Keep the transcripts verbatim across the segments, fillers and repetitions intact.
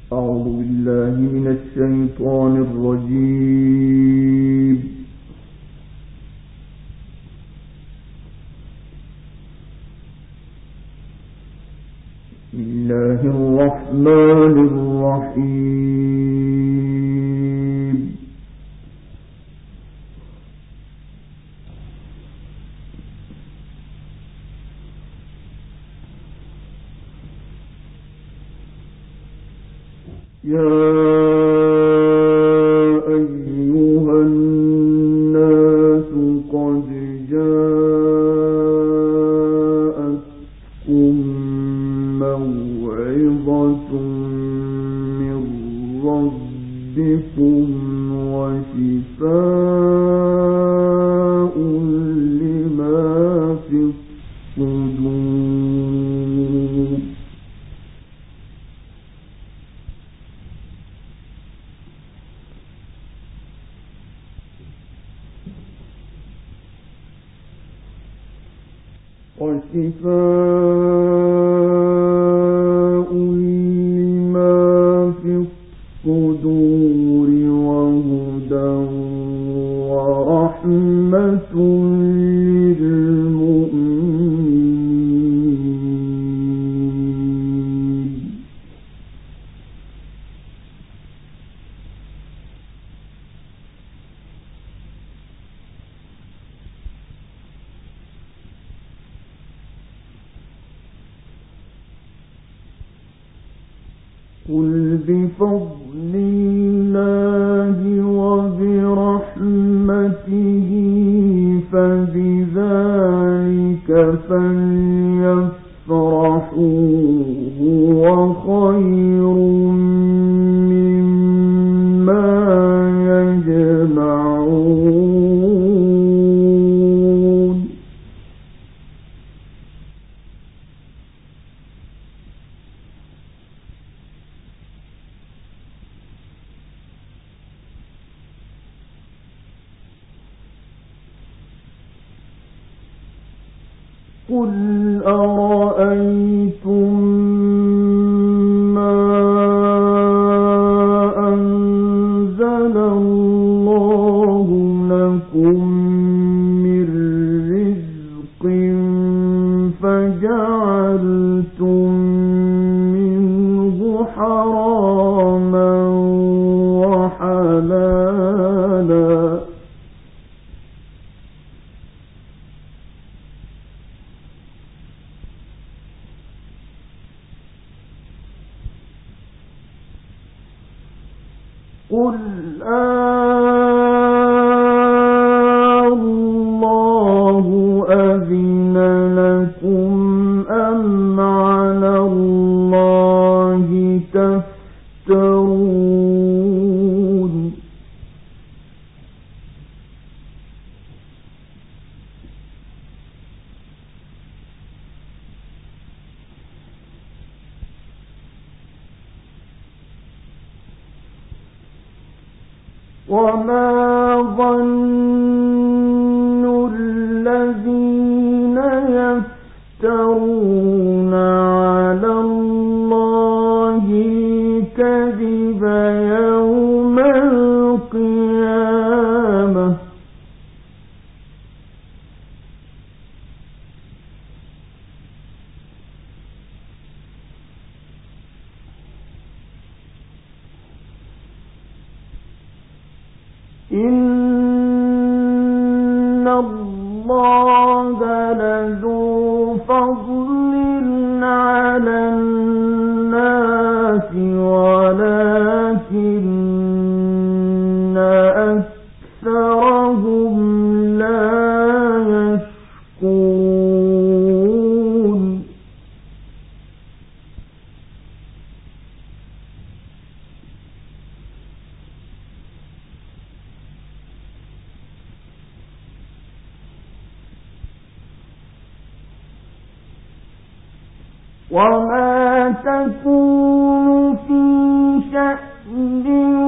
أعوذ بالله من الشيطان الرجيم. بسم الله الرحمن الرحيم. يا أيها الناس قد جاءتكم موعظة من ربكم وشفاء لما في الصدور. وشفاء لما في الصدور وهدى ورحمة للمؤمنين. قل بفضل الله وبرحمته فبذلك فليفرحوا هو خير مما يجمعون. قل أرأيتم ما أنزل الله لكم من رزق فجعلتم منه حراما وحلالا قل الله أذن لكم أم على الله تفترون. وما ظن الذين يفترون على الله الكذب يوم القيامة إن الله لذو فضل على الناس ولكن أكثرهم لا يشكرون. وما تكون في شأن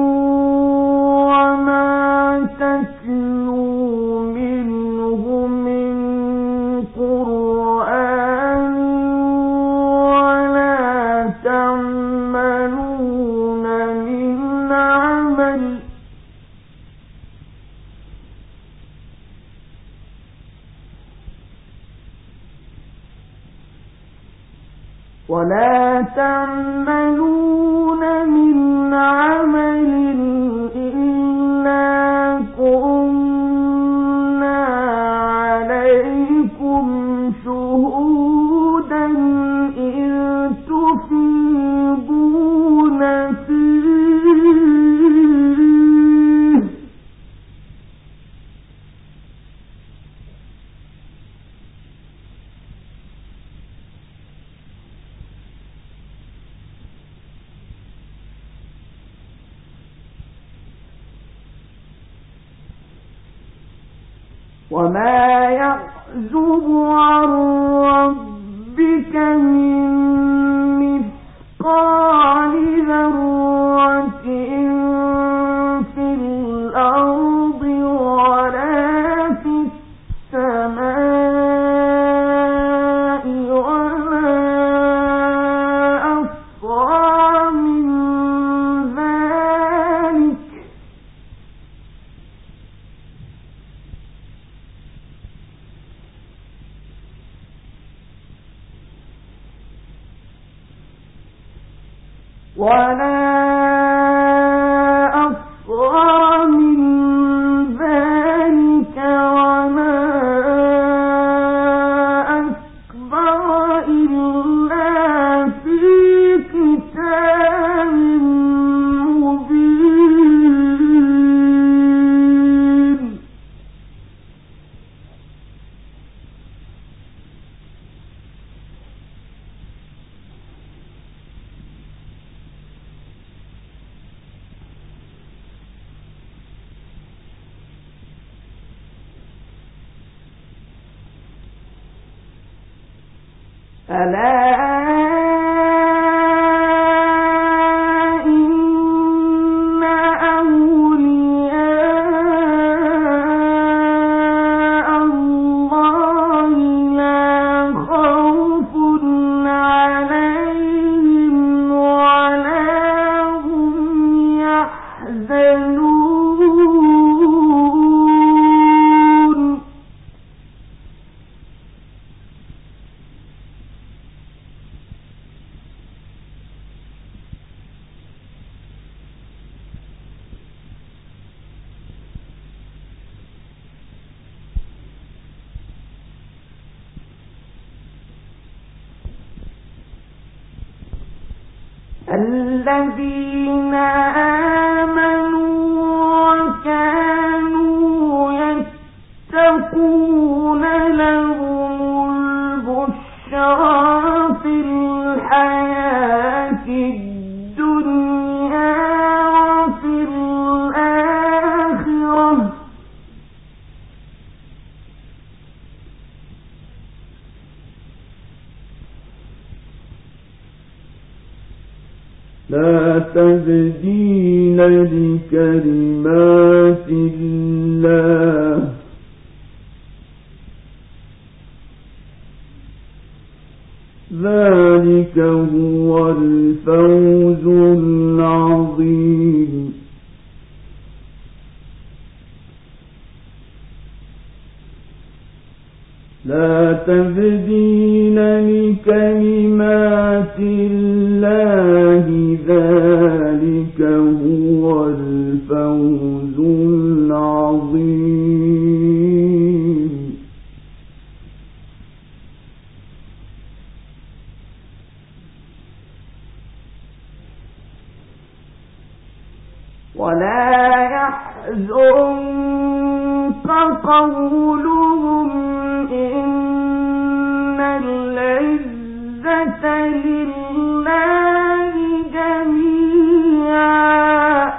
وما تتلو منه من قرآن ولا تعملون ولا تعملون من عمل إلا كنا عليكم شهودا إذ تفيضون فيه وما يعزب عن ربك من مثقال ذرة في الأرض ولا في السماء ولا أصغر من ذلك ولا أصغر من ذلك ولا أكبر إلا في كتاب مبين ألا إن أولياء الله لا خوف عليهم ولا هم يحزنون الذين آمنوا وكانوا يتقون لهم البشرى في الحياة الدنيا وفي الآخرة لا تبديل لكلمات الله ذلك هو الفوز العظيم لا تبديل لكلمات الله ذلك هو الفوز العظيم ولا يحزنك قولهم إن العزة لله جميعا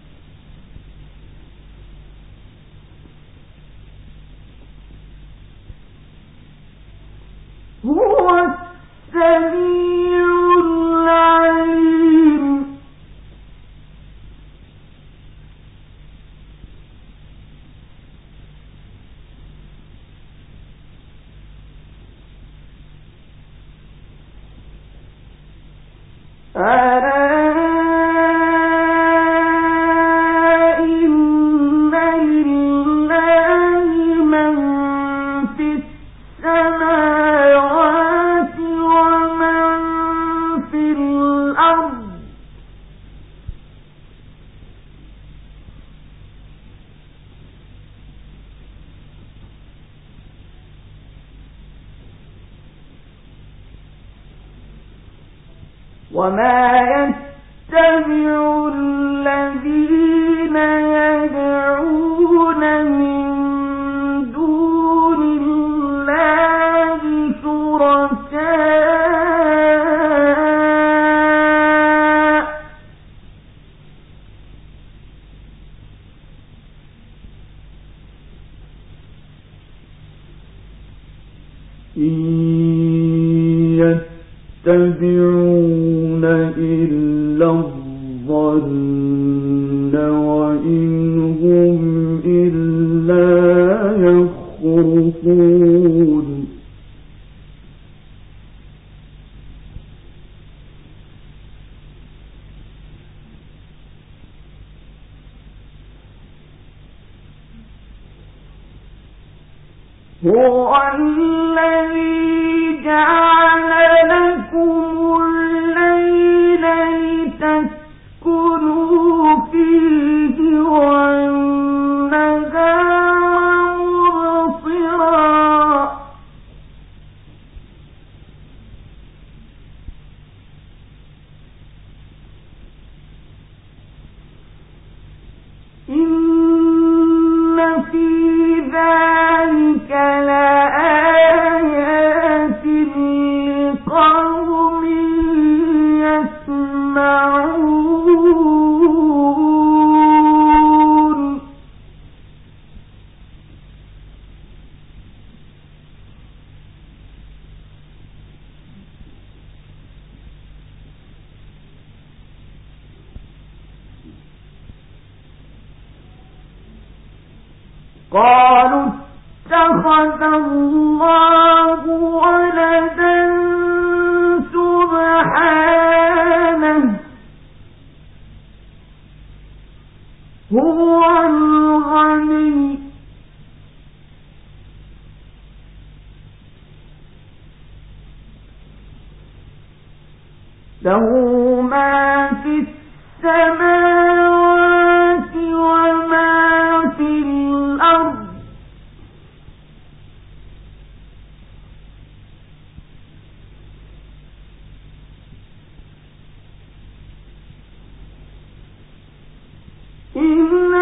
هو السميع العليم الأرض وما يتبع الذين يدعون من دون الله شركاء إن يتبعون إلا الظن وإن هم إلا يخرصون هو الذي جعل لكم الليل لتسكنوا فيه والنهار مبصرا إن في ذلك لآيات لقوم يسمعون قالوا اتخذ الله ولدا سبحانه هو الغني له ما في السماوات وما في الأرض إن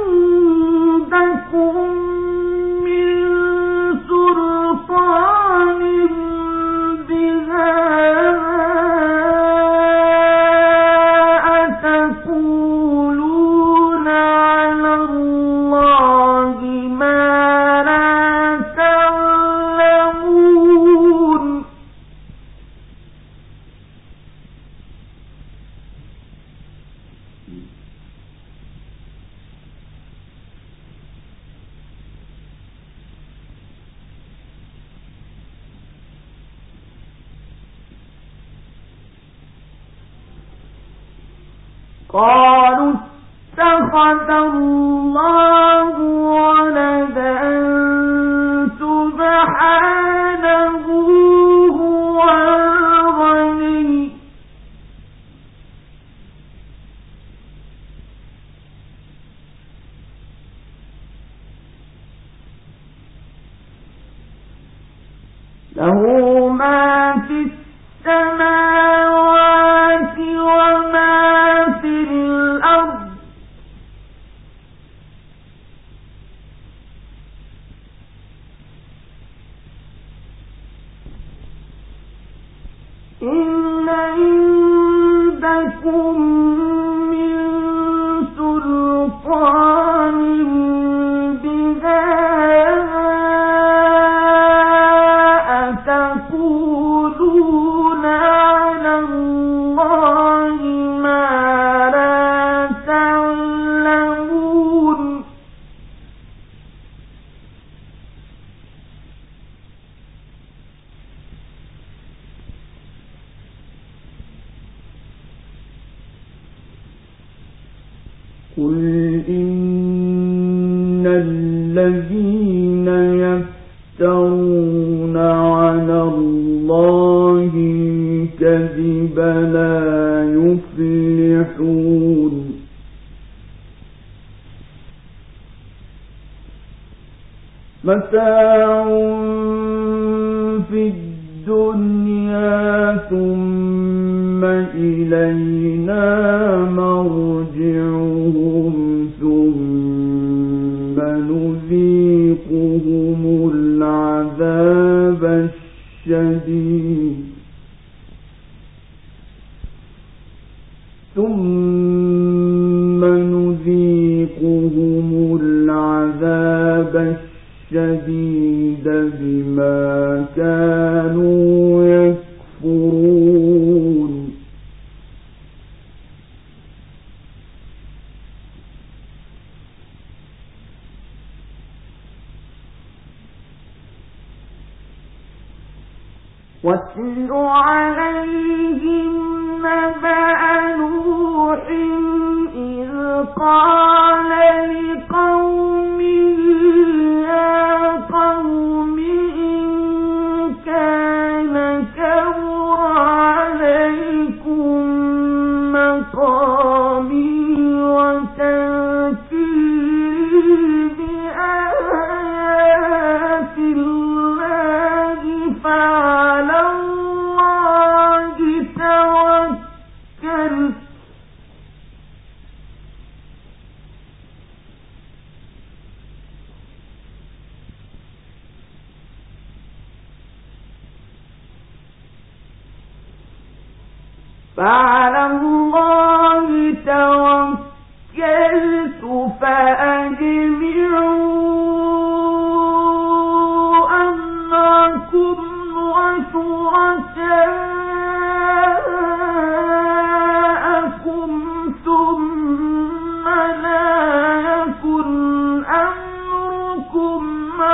عندكم من سلطان بهذا أتقولون على الله ما لا تعلمون قالوا اتخذ الله ولدا سبحانه هو الغني له ما في السماوات وما في الأرض إن عندكم من سلطان بهذا أتقولون على الله ما لا تعلمون قل إن الذين يفترون على الله الكذب لا يفلحون متاع في الدنيا ثم إلينا مرجعهم ثم نذيقهم العذاب الشديد ثم نذيقهم العذاب الشديد بما كانوا يكفرون واتل عليهم نبأ نوح إذ قال لقومه يا قوم إن كان كبر عليكم مقامي وتذكيري بآيات الله فعلى الله توكلت فعلى الله توكلت فأجمعوا أمركم وشركاءكم ثم لا يكن أمركم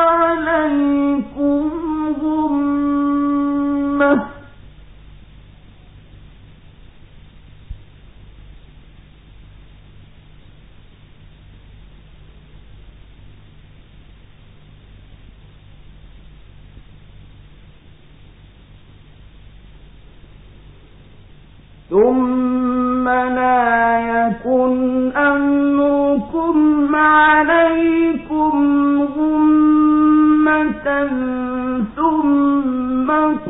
عليكم غمة ثم لا يكن أمركم عليكم غمة ثم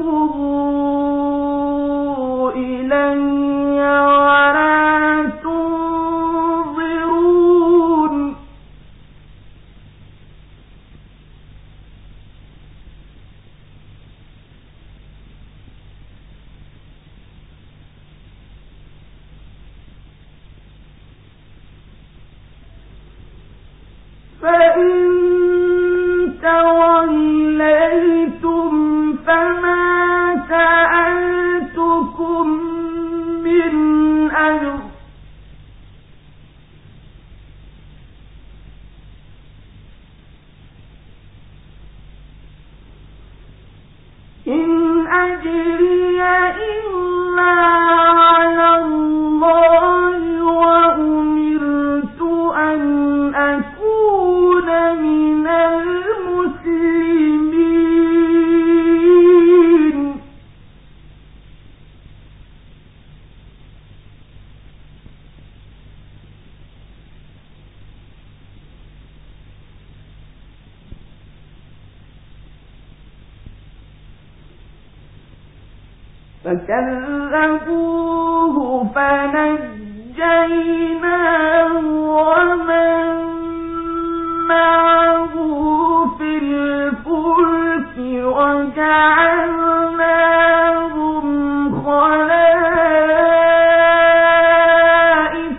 قضوا إلي ولا تنظرون فإن توليتم فما سألتكم من أجر إن أجري إلا على الله وأمرت أن أكون من المسلمين فكذبوه فنجيناه ومن معه في الفلك وجعلناهم خلائف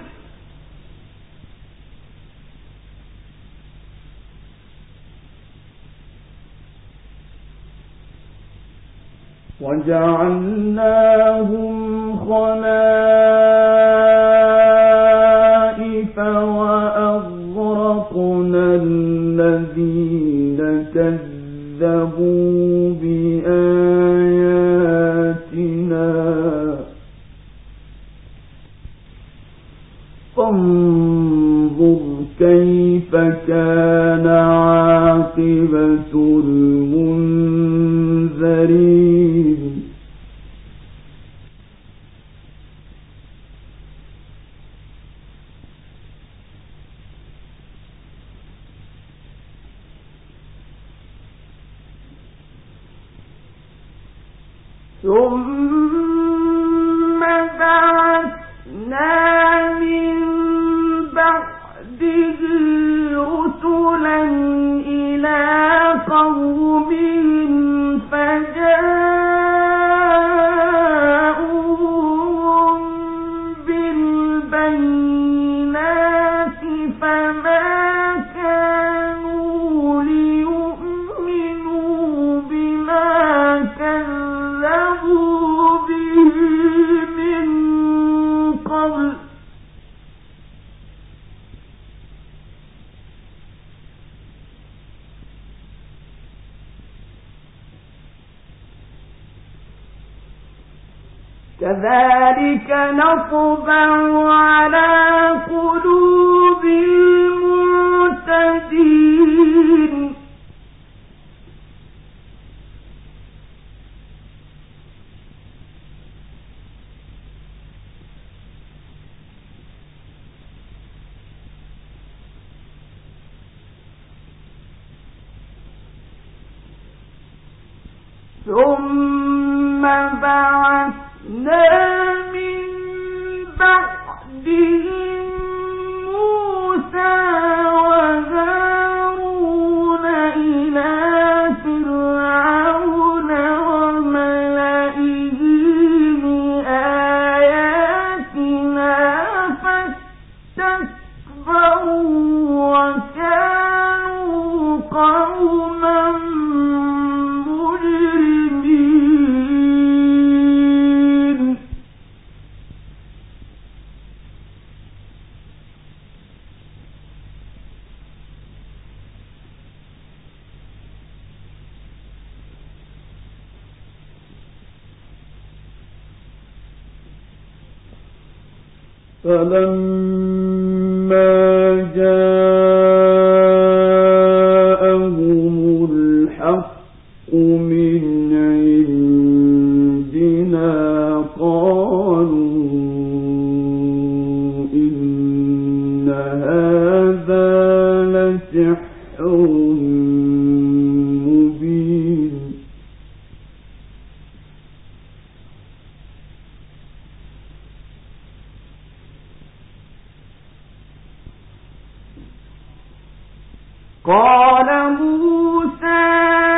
وجعلناهم خلائف وأغرقنا الذين كذبوا بآياتنا فانظر كيف كان عاقبة المنذرين ثم بعثنا من بعده رسلا إلى قومهم فجاءوهم بالبينات فما كانوا ليؤمنوا بما كذبوا به من قبل كذلك نطبع على قلوب المعتدين ثم بعثنا من بعدهم موسى وهارون إلى فرعون وملئه بآياتنا فاستكبروا وكانوا قوما فلما جاءهم الحق من عندنا قالوا إن هذا لسحر مبين قال موسى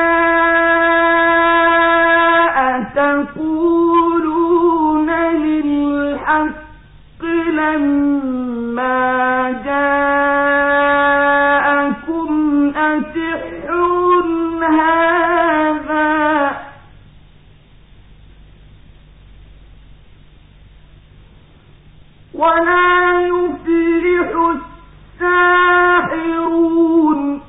أتقولون للحق لما جاءكم أسحر هذا ولا يفلح الساحرون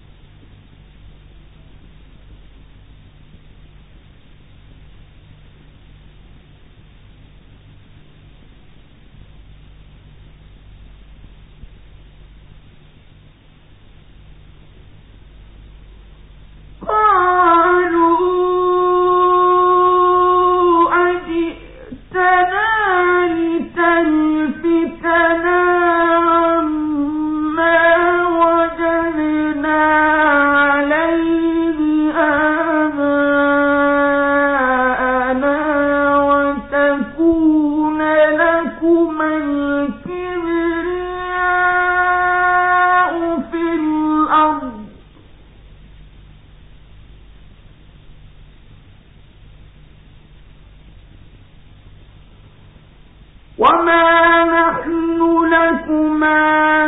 وما نحن لكما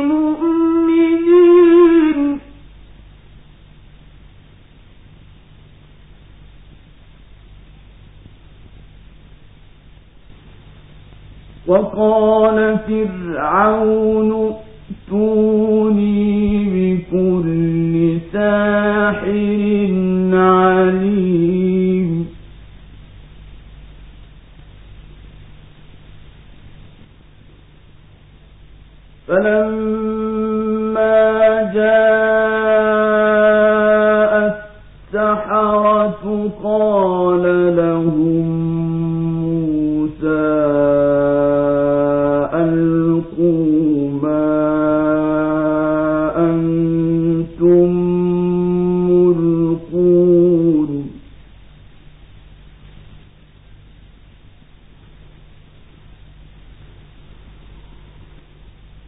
بمؤمنين وقال فرعون ائتوني بكل ساحر عليم فلما جاء السحرة قال لهم موسى ألقوا ما أنتم ملقون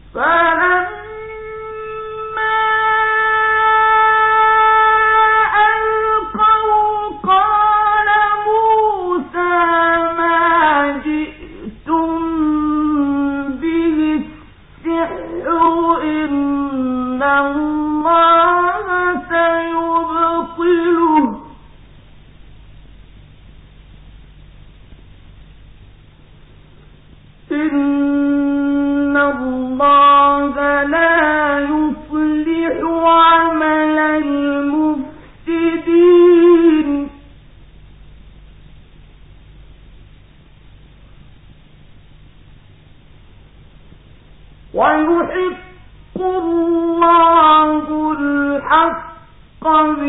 ويحق الله الحق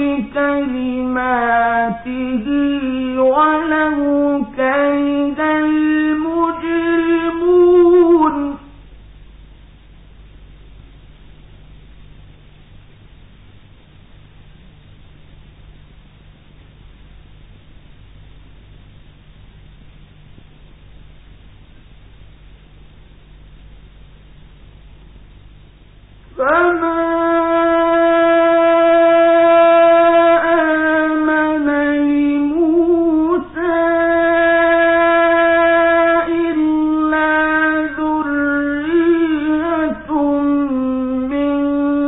بكلماته ولو كره المجرمون. فما آمن لموسى إلا ذرية من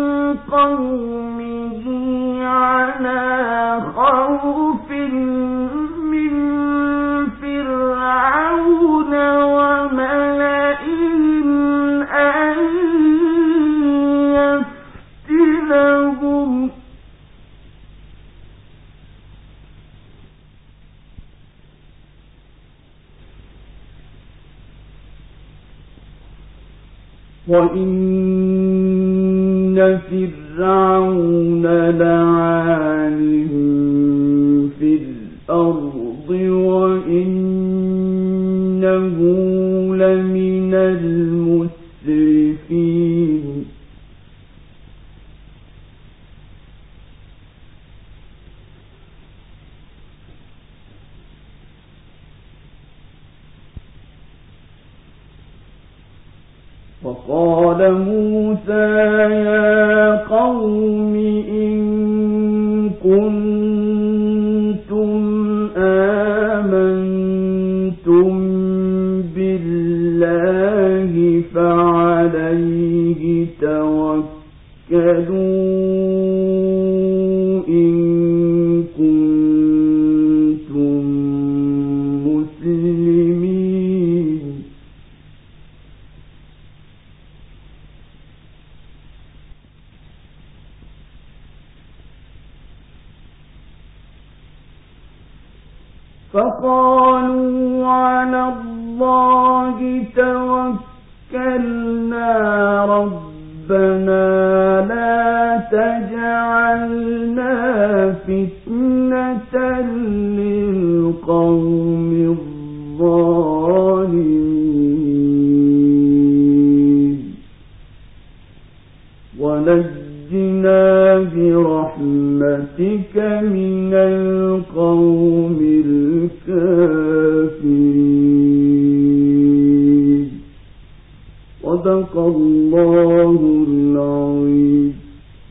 قومه على خوف من فرعون وملئهم أن يفتنهم وإن فرعون لعال في الأرض وإنه لمن المسرفين. وقال موسى يا قوم إن كنتم آمنتم بالله فعليه توكلوا إن كنتم مسلمين. فقالوا على الله توكلنا ربنا لا تجعلنا فتنة للقوم الظالمين ونجنا برحمتك من القوم الكافرين. صدق الله العظيم.